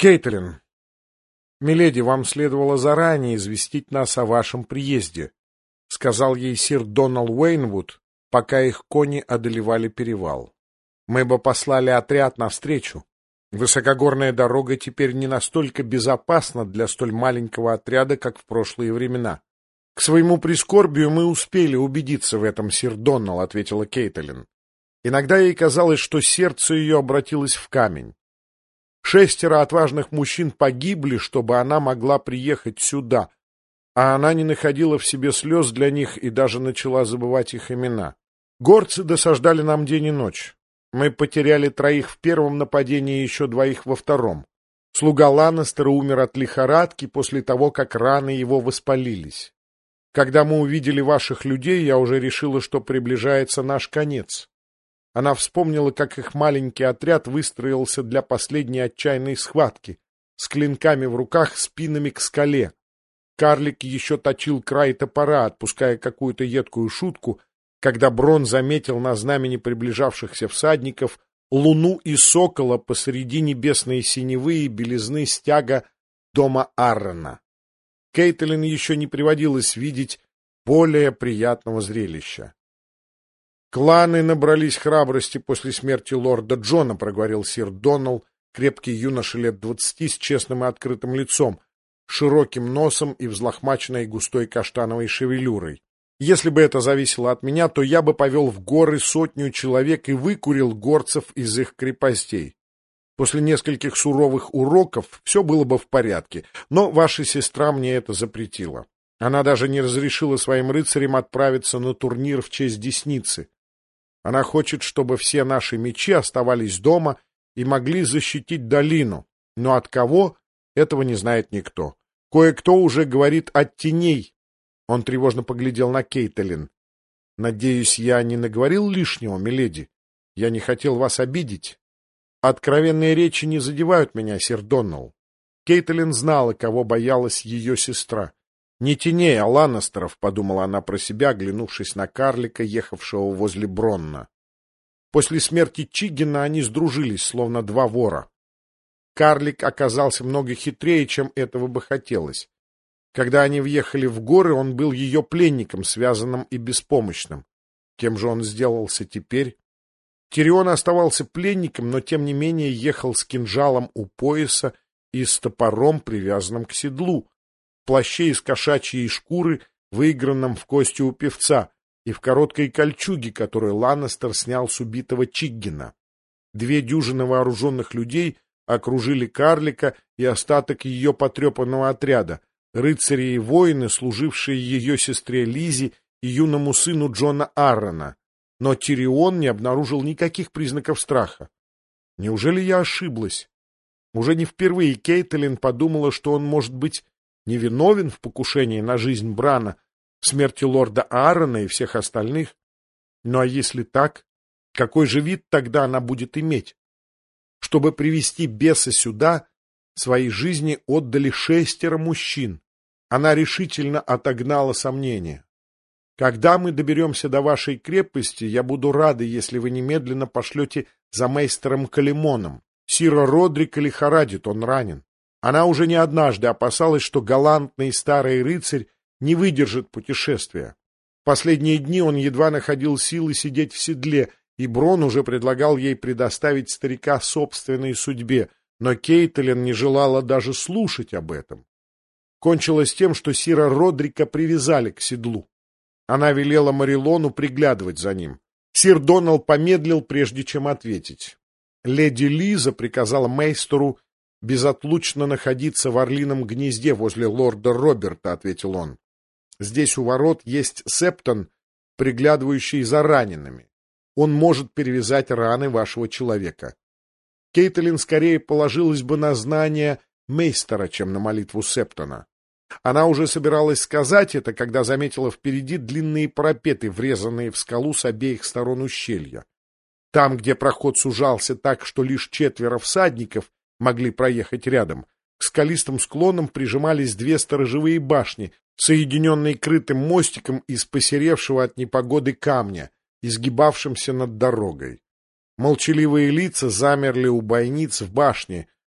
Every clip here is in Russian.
Кейтлин, миледи, вам следовало заранее известить нас о вашем приезде, — сказал ей сир Донал Уэйнвуд, пока их кони одолевали перевал. Мы бы послали отряд навстречу. Высокогорная дорога теперь не настолько безопасна для столь маленького отряда, как в прошлые времена. — К своему прискорбию мы успели убедиться в этом, сир Донал, — ответила Кейтлин. Иногда ей казалось, что сердце ее обратилось в камень. 6 отважных мужчин погибли, чтобы она могла приехать сюда, а она не находила в себе слез для них и даже начала забывать их имена. Горцы досаждали нам день и ночь. Мы потеряли 3 в первом нападении и еще 2 во втором. Слуга Ланнестера умер от лихорадки после того, как раны его воспалились. Когда мы увидели ваших людей, я уже решила, что приближается наш конец. Она вспомнила, как их маленький отряд выстроился для последней отчаянной схватки, с клинками в руках, спинами к скале. Карлик еще точил край топора, отпуская какую-то едкую шутку, когда Брон заметил на знамени приближавшихся всадников луну и сокола посреди небесной синевы и белизны стяга дома Аррена. Кейтлин еще не приводилось видеть более приятного зрелища. «Кланы набрались храбрости после смерти лорда Джона», — проговорил сир Донал, крепкий юноша лет 20 с честным и открытым лицом, широким носом и взлохмаченной густой каштановой шевелюрой. «Если бы это зависело от меня, то я бы повел в горы 100 человек и выкурил горцев из их крепостей. После нескольких суровых уроков все было бы в порядке, но ваша сестра мне это запретила. Она даже не разрешила своим рыцарям отправиться на турнир в честь Десницы. Она хочет, чтобы все наши мечи оставались дома и могли защитить долину, но от кого, этого не знает никто. Кое-кто уже говорит от теней». Он тревожно поглядел на Кейтлин. «Надеюсь, я не наговорил лишнего, миледи? Я не хотел вас обидеть. Откровенные речи не задевают меня, сир Доннелл». Кейтлин знала, кого боялась ее сестра. «Не теней, а Ланнестеров», — подумала она про себя, оглянувшись на карлика, ехавшего возле Бронна. После смерти Чиггина они сдружились, словно 2 вора. Карлик оказался много хитрее, чем этого бы хотелось. Когда они въехали в горы, он был ее пленником, связанным и беспомощным. Кем же он сделался теперь? Тирион оставался пленником, но тем не менее ехал с кинжалом у пояса и с топором, привязанным к седлу, в плаще из кошачьей шкуры, выигранном в кости у певца, и в короткой кольчуге, которую Ланнестер снял с убитого Чиггина. 2 дюжины вооруженных людей окружили карлика и остаток ее потрепанного отряда, рыцари и воины, служившие ее сестре Лизе и юному сыну Джона Аррена. Но Тирион не обнаружил никаких признаков страха. Неужели я ошиблась? Уже не впервые Кейтлин подумала, что он может быть невиновен в покушении на жизнь Брана, смерти лорда Аарона и всех остальных. Ну а если так, какой же вид тогда она будет иметь? Чтобы привести беса сюда, своей жизни отдали 6 мужчин. Она решительно отогнала сомнения. «Когда мы доберемся до вашей крепости, я буду рада, если вы немедленно пошлете за мейстером Калимоном. Сира Родрика лихорадит, он ранен». Она уже не однажды опасалась, что галантный старый рыцарь не выдержит путешествия. В последние дни он едва находил силы сидеть в седле, и Брон уже предлагал ей предоставить старика собственной судьбе, но Кейтлин не желала даже слушать об этом. Кончилось тем, что сира Родрика привязали к седлу. Она велела Марилону приглядывать за ним. Сир Донал помедлил, прежде чем ответить. Леди Лиза приказала мейстеру безотлучно находиться в орлином гнезде возле лорда Роберта, — ответил он. Здесь у ворот есть септон, приглядывающий за ранеными. Он может перевязать раны вашего человека. Кейтлин скорее положилась бы на знание мейстера, чем на молитву септона. Она уже собиралась сказать это, когда заметила впереди длинные парапеты, врезанные в скалу с обеих сторон ущелья. Там, где проход сужался так, что лишь 4 всадников могли проехать рядом, к скалистым склонам прижимались 2 сторожевые башни, соединенные крытым мостиком из посеревшего от непогоды камня, изгибавшимся над дорогой. Молчаливые лица замерли у бойниц в башне,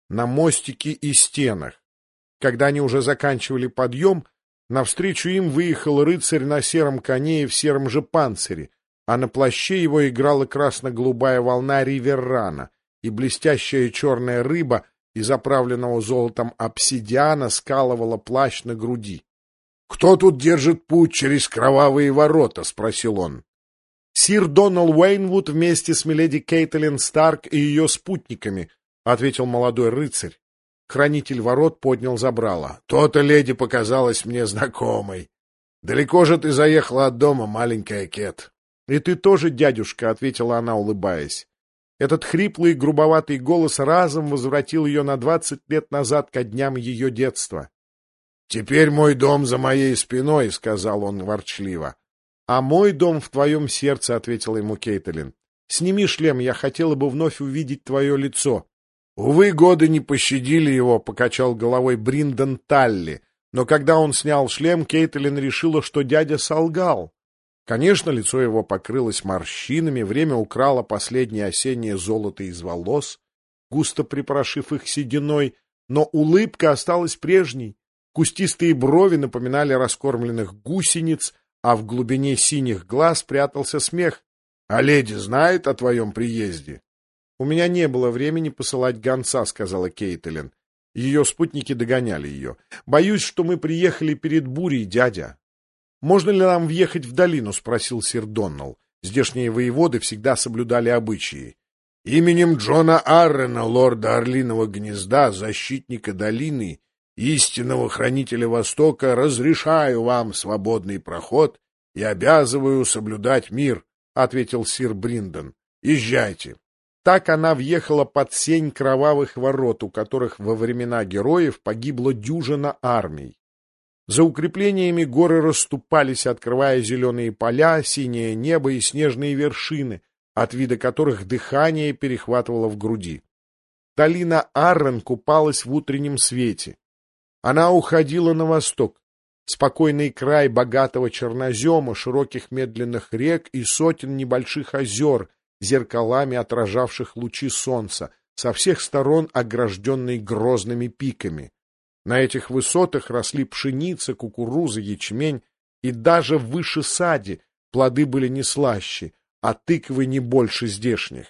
на мостике и стенах. Когда они уже заканчивали подъем, навстречу им выехал рыцарь на сером коне и в сером же панцире, а на плаще его играла красно-голубая волна Риверрана, и блестящая черная рыба из заправленного золотом обсидиана скалывала плащ на груди. — Кто тут держит путь через кровавые ворота? — спросил он. — Сир Донал Уэйнвуд вместе с миледи Кейтлин Старк и ее спутниками, — ответил молодой рыцарь. Хранитель ворот поднял забрало. — То-то леди показалась мне знакомой. Далеко же ты заехала от дома, маленькая Кет? — И ты тоже, дядюшка, — ответила она, улыбаясь. Этот хриплый, грубоватый голос разом возвратил ее на 20 лет назад ко дням ее детства. — Теперь мой дом за моей спиной, — сказал он ворчливо. — А мой дом в твоем сердце, — ответила ему Кейтлин. — Сними шлем, я хотела бы вновь увидеть твое лицо. — Увы, годы не пощадили его, — покачал головой Бриндон Талли. Но когда он снял шлем, Кейтлин решила, что дядя солгал. Конечно, лицо его покрылось морщинами, время украло последнее осеннее золото из волос, густо припорошив их сединой, но улыбка осталась прежней. Кустистые брови напоминали раскормленных гусениц, а в глубине синих глаз прятался смех. — А леди знает о твоем приезде? — У меня не было времени посылать гонца, — сказала Кейтлин. Ее спутники догоняли ее. — Боюсь, что мы приехали перед бурей, дядя. — Можно ли нам въехать в долину? — спросил сир Доннелл. Здешние воеводы всегда соблюдали обычаи. — Именем Джона Аррена, лорда Орлиного гнезда, защитника долины, истинного хранителя Востока, разрешаю вам свободный проход и обязываю соблюдать мир, — ответил сир Бриндон. — Езжайте. Так она въехала под сень кровавых ворот, у которых во времена героев погибла дюжина армий. За укреплениями горы расступались, открывая зеленые поля, синее небо и снежные вершины, от вида которых дыхание перехватывало в груди. Долина Аррен купалась в утреннем свете. Она уходила на восток. Спокойный край богатого чернозема, широких медленных рек и сотен небольших озер, зеркалами отражавших лучи солнца, со всех сторон огражденный грозными пиками. На этих высотах росли пшеница, кукуруза, ячмень, и даже выше сади плоды были не слаще, а тыквы не больше здешних.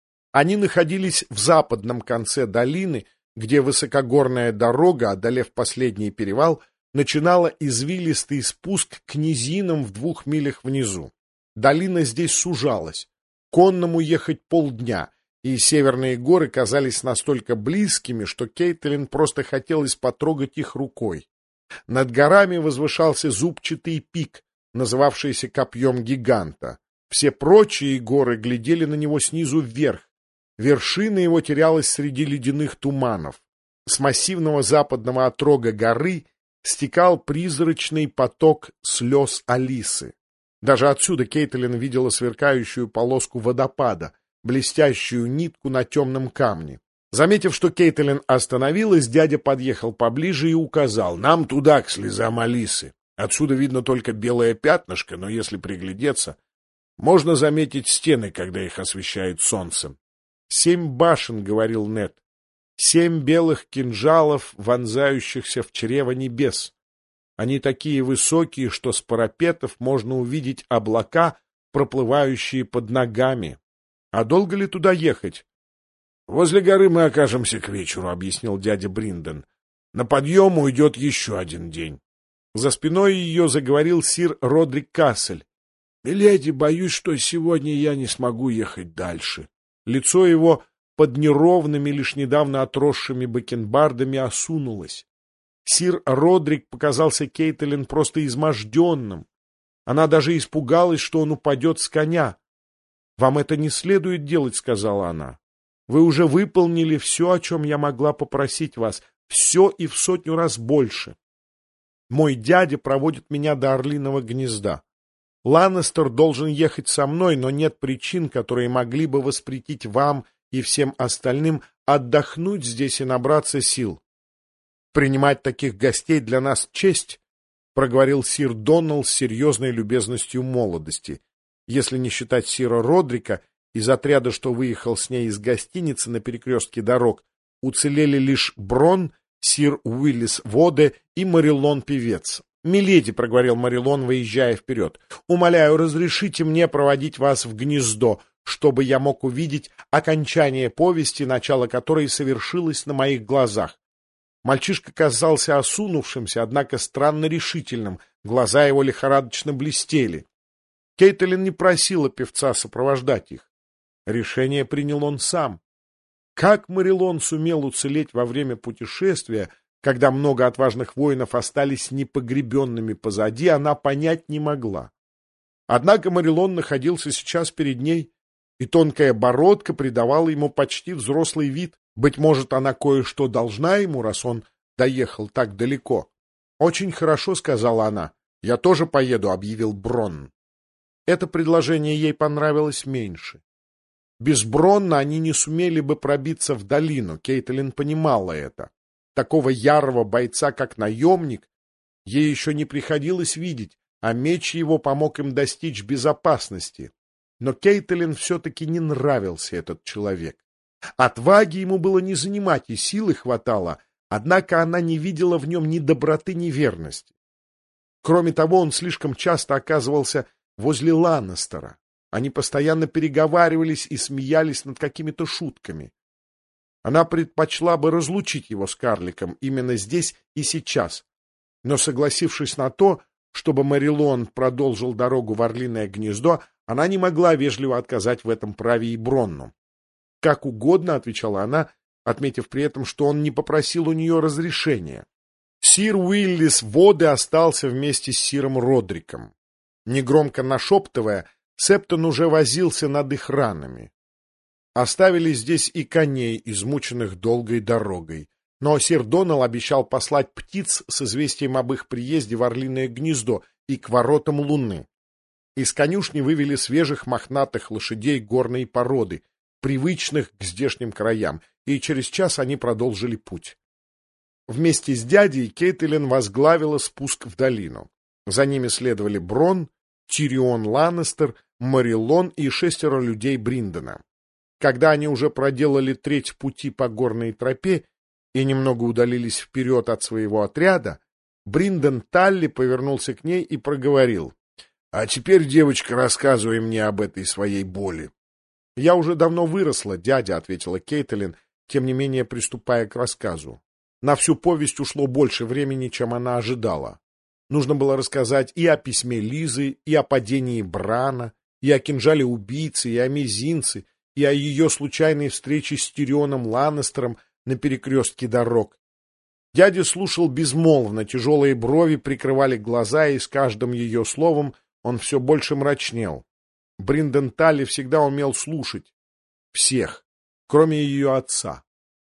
Они находились в западном конце долины, где высокогорная дорога, одолев последний перевал, начинала извилистый спуск к низинам в 2 милях внизу. Долина здесь сужалась. Конному ехать полдня, и северные горы казались настолько близкими, что Кейтлин просто хотелось потрогать их рукой. Над горами возвышался зубчатый пик, называвшийся копьем гиганта. Все прочие горы глядели на него снизу вверх. Вершина его терялась среди ледяных туманов. С массивного западного отрога горы стекал призрачный поток слез Алисы. Даже отсюда Кейтлин видела сверкающую полоску водопада, блестящую нитку на темном камне. Заметив, что Кейтлин остановилась, дядя подъехал поближе и указал: «Нам туда, к слезам Алисы. Отсюда видно только белое пятнышко, но если приглядеться, можно заметить стены, когда их освещает солнцем». 7 башен, — говорил Нед, — 7 белых кинжалов, вонзающихся в чрево небес. Они такие высокие, что с парапетов можно увидеть облака, проплывающие под ногами. А долго ли туда ехать? — Возле горы мы окажемся к вечеру, — объяснил дядя Бриндон. — На подъем уйдет еще 1 день. За спиной ее заговорил сир Родрик Кассель. — Миледи, боюсь, что сегодня я не смогу ехать дальше. Лицо его под неровными, лишь недавно отросшими бакенбардами осунулось. Сир Родрик показался Кейтлин просто изможденным. Она даже испугалась, что он упадет с коня. — Вам это не следует делать, — сказала она. — Вы уже выполнили все, о чем я могла попросить вас, все и в 100 раз больше. Мой дядя проводит меня до Орлиного гнезда. Ланнестер должен ехать со мной, но нет причин, которые могли бы воспретить вам и всем остальным отдохнуть здесь и набраться сил. Принимать таких гостей для нас честь, — проговорил сир Доннелл с серьезной любезностью молодости. Если не считать сира Родрика из отряда, что выехал с ней из гостиницы на перекрестке дорог, Уцелели лишь Брон, сир Уиллис Воде и Марилон Певец. «Миледи», — проговорил Марилон, выезжая вперед, — «умоляю, разрешите мне проводить вас в гнездо, чтобы я мог увидеть окончание повести, начало которой совершилось на моих глазах». Мальчишка казался осунувшимся, однако странно решительным, глаза его лихорадочно блестели. Кейтлин не просила певца сопровождать их. Решение принял он сам. Как Марилон сумел уцелеть во время путешествия, когда много отважных воинов остались непогребенными позади, она понять не могла. Однако Марилон находился сейчас перед ней, и тонкая бородка придавала ему почти взрослый вид. Быть может, она кое-что должна ему, раз он доехал так далеко. «Очень хорошо», — сказала она. «Я тоже поеду», — объявил Брон. Это предложение ей понравилось меньше. Без Бронна они не сумели бы пробиться в долину, Кейтлин понимала это. Такого ярого бойца, как наемник, ей еще не приходилось видеть, а меч его помог им достичь безопасности. Но Кейтлин все-таки не нравился этот человек. Отваги ему было не занимать, и силы хватало, однако она не видела в нем ни доброты, ни верности. Кроме того, он слишком часто оказывался возле Ланнестера. Они постоянно переговаривались и смеялись над какими-то шутками. Она предпочла бы разлучить его с карликом именно здесь и сейчас, но, согласившись на то, чтобы Марилон продолжил дорогу в Орлиное гнездо, она не могла вежливо отказать в этом праве и Бронну. «Как угодно», — отвечала она, отметив при этом, что он не попросил у нее разрешения. Сир Уиллис Воде остался вместе с сиром Родриком. Негромко нашептывая, Септон уже возился над их ранами. Оставили здесь и коней, измученных долгой дорогой. Но сир Донал обещал послать птиц с известием об их приезде в Орлиное гнездо и к воротам Луны. Из конюшни вывели свежих мохнатых лошадей горной породы, привычных к здешним краям, и через час они продолжили путь. Вместе с дядей Кейтлин возглавила спуск в долину. За ними следовали Брон, Тирион Ланнестер, Марилон и 6 людей Бриндена. Когда они уже проделали треть пути по горной тропе и немного удалились вперед от своего отряда, Бринден Талли повернулся к ней и проговорил: «А теперь, девочка, рассказывай мне об этой своей боли». «Я уже давно выросла, дядя», — ответила Кейтлин, тем не менее приступая к рассказу. На всю повесть ушло больше времени, чем она ожидала. Нужно было рассказать и о письме Лизы, и о падении Брана, и о кинжале убийцы, и о мизинце, и о ее случайной встрече с Тирионом Ланнестером на перекрестке дорог. Дядя слушал безмолвно, тяжелые брови прикрывали глаза, и с каждым ее словом он все больше мрачнел. Бринден Талли всегда умел слушать всех, кроме ее отца.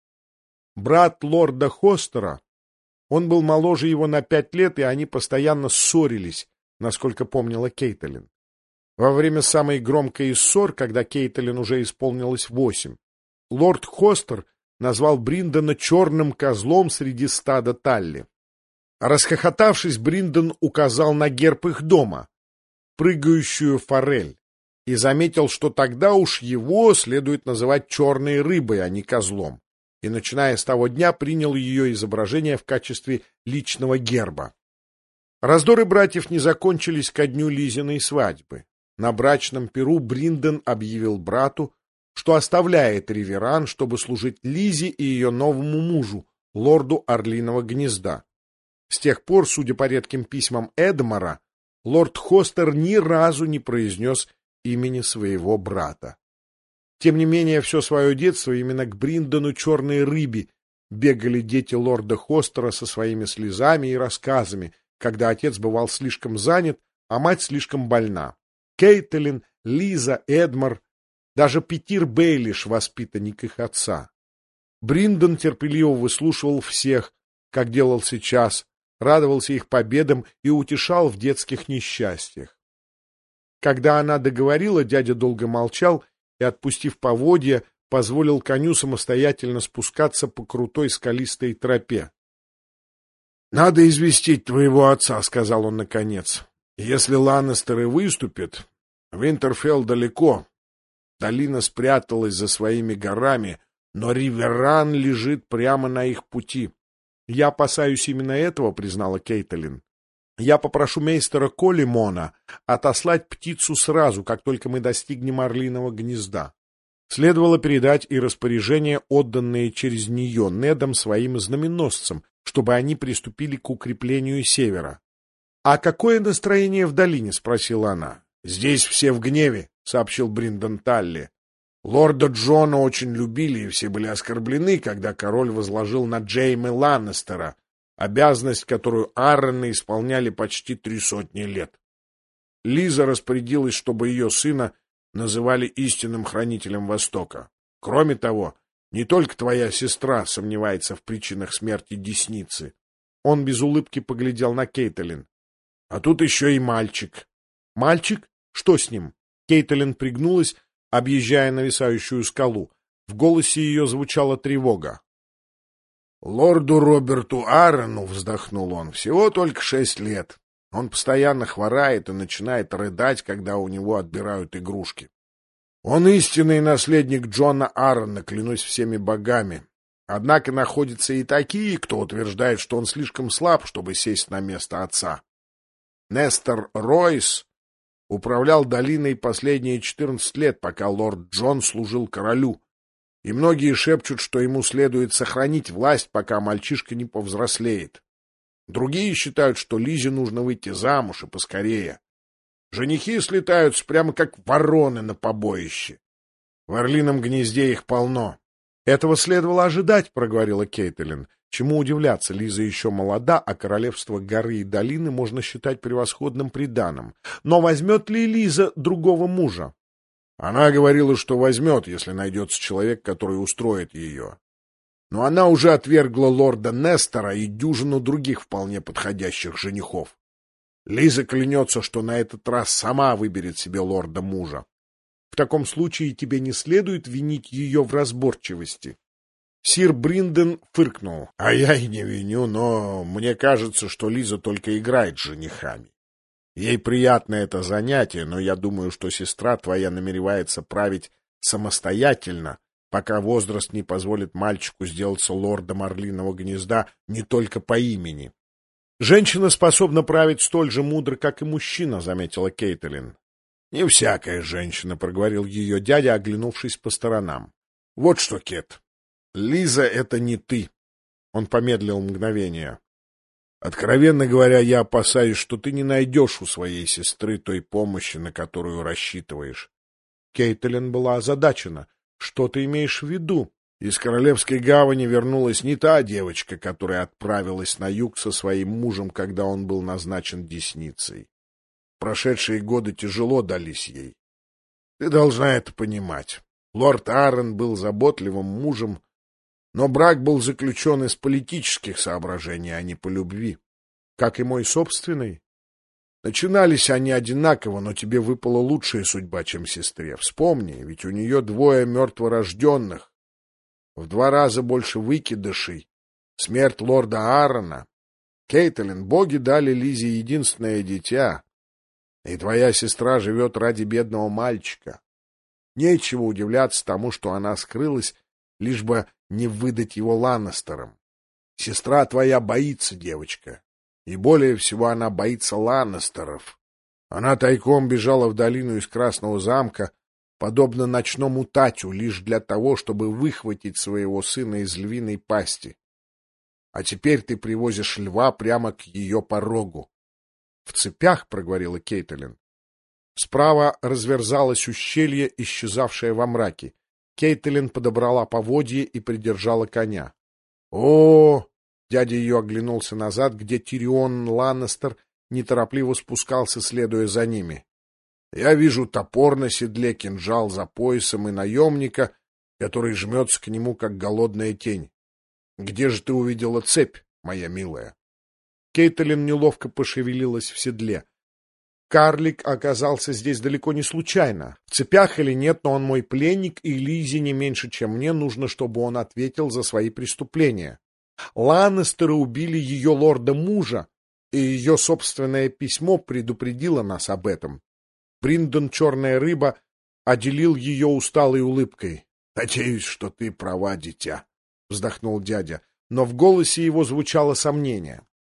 Брат лорда Хостера, он был моложе его на 5 лет, и они постоянно ссорились, насколько помнила Кейтлин. Во время самой громкой из ссор, когда Кейтлин уже исполнилось 8, лорд Хостер назвал Бриндена черным козлом среди стада Талли. Расхохотавшись, Бринден указал на герб их дома — прыгающую форель, и заметил, что тогда уж его следует называть черной рыбой, а не козлом, и, начиная с того дня, принял ее изображение в качестве личного герба. Раздоры братьев не закончились ко дню Лизиной свадьбы. На брачном пиру Бринден объявил брату, что оставляет Риверан, чтобы служить Лизе и ее новому мужу, лорду Орлиного гнезда. С тех пор, судя по редким письмам Эдмара, лорд Хостер ни разу не произнес имени своего брата. Тем не менее, все свое детство именно к Бриндену черной рыбе бегали дети лорда Хостера со своими слезами и рассказами, когда отец бывал слишком занят, а мать слишком больна. Кейтлин, Лиза, Эдмар, даже Петир Бейлиш, воспитанник их отца. Бринден терпеливо выслушивал всех, как делал сейчас, радовался их победам и утешал в детских несчастьях. Когда она договорила, дядя долго молчал и, отпустив поводья, позволил коню самостоятельно спускаться по крутой скалистой тропе. — Надо известить твоего отца, — сказал он наконец. — Если Ланнестеры выступят, Винтерфелл далеко. Долина спряталась за своими горами, Но Риверран лежит прямо на их пути. — Я опасаюсь именно этого, — признала Кейтлин. — Я попрошу мейстера Колимона отослать птицу сразу, как только мы достигнем Орлиного гнезда. Следовало передать и распоряжения, отданные через нее Недом своим знаменосцам, чтобы они приступили к укреплению севера. — А какое настроение в долине? — спросила она. — Здесь все в гневе, — сообщил Бриндон Талли. Лорда Джона очень любили, и все были оскорблены, когда король возложил на Джейме Ланнестера обязанность, которую Аррены исполняли почти 300 лет. Лиза распорядилась, чтобы ее сына называли истинным хранителем Востока. Кроме того, не только твоя сестра сомневается в причинах смерти Десницы. Он без улыбки поглядел на Кейтлин. А тут еще и мальчик. Мальчик? Что с ним? Кейтлин пригнулась, объезжая нависающую скалу. В голосе ее звучала тревога. Лорду Роберту Аррену, вздохнул он, всего только 6 лет. Он постоянно хворает и начинает рыдать, когда у него отбирают игрушки. Он истинный наследник Джона Аррена, клянусь всеми богами. Однако находятся и такие, кто утверждает, что он слишком слаб, чтобы сесть на место отца. Нестор Ройс управлял долиной последние 14 лет, пока лорд Джон служил королю, и многие шепчут, что ему следует сохранить власть, пока мальчишка не повзрослеет. Другие считают, что Лизе нужно выйти замуж и поскорее. Женихи слетаются прямо как вороны на побоище. В Орлином гнезде их полно. — Этого следовало ожидать, — проговорила Кейтлин. Чему удивляться, Лиза еще молода, а королевство горы и долины можно считать превосходным приданым. Но возьмет ли Лиза другого мужа? Она говорила, что возьмет, если найдется человек, который устроит ее. Но она уже отвергла лорда Нестора и дюжину других вполне подходящих женихов. Лиза клянется, что на этот раз сама выберет себе лорда-мужа. В таком случае тебе не следует винить ее в разборчивости. Сир Бриндон фыркнул. — А я и не виню, но мне кажется, что Лиза только играет с женихами. Ей приятно это занятие, но я думаю, что сестра твоя намеревается править самостоятельно, пока возраст не позволит мальчику сделаться лордом Орлиного гнезда не только по имени. — Женщина способна править столь же мудро, как и мужчина, — заметила Кейтлин. — Не всякая женщина, — проговорил ее дядя, оглянувшись по сторонам. — Вот что, Кет, Лиза — это не ты. Он помедлил мгновение. Откровенно говоря, я опасаюсь, что ты не найдешь у своей сестры той помощи, на которую рассчитываешь. Кейтлин была озадачена. — Что ты имеешь в виду? Из Королевской гавани вернулась не та девочка, которая отправилась на юг со своим мужем, когда он был назначен Десницей. Прошедшие годы тяжело дались ей. Ты должна это понимать. Лорд Аррен был заботливым мужем, но брак был заключен из политических соображений, а не по любви. Как и мой собственный. Начинались они одинаково, но тебе выпала лучшая судьба, чем сестре. Вспомни, ведь у нее 2 мертворожденных, в 2 раза больше выкидышей, смерть лорда Аррена. Кейтлин, боги дали Лизе единственное дитя, и твоя сестра живет ради бедного мальчика. Нечего удивляться тому, что она скрылась, лишь бы не выдать его Ланнестерам. Сестра твоя боится, девочка, и более всего она боится Ланнестеров. Она тайком бежала в долину из Красного замка, подобно ночному Татю, лишь для того, чтобы выхватить своего сына из львиной пасти. А теперь ты привозишь льва прямо к ее порогу. — В цепях, — проговорила Кейтлин. Справа разверзалось ущелье, исчезавшее во мраке. Кейтлин подобрала поводье и придержала коня. — О! — дядя ее оглянулся назад, где Тирион Ланнестер неторопливо спускался, следуя за ними. — Я вижу топор на седле, кинжал за поясом и наемника, который жмется к нему, как голодная тень. Где же ты увидела цепь, моя милая? Кейтлин неловко пошевелилась в седле. Карлик оказался здесь далеко не случайно. В цепях или нет, но он мой пленник, и Лизе не меньше, чем мне, нужно, чтобы он ответил за свои преступления. Ланнестеры убили ее лорда-мужа, и ее собственное письмо предупредило нас об этом. Бриндон, черная рыба, отделил ее усталой улыбкой. Надеюсь, что ты права, дитя, — вздохнул дядя, но в голосе его звучало сомнение.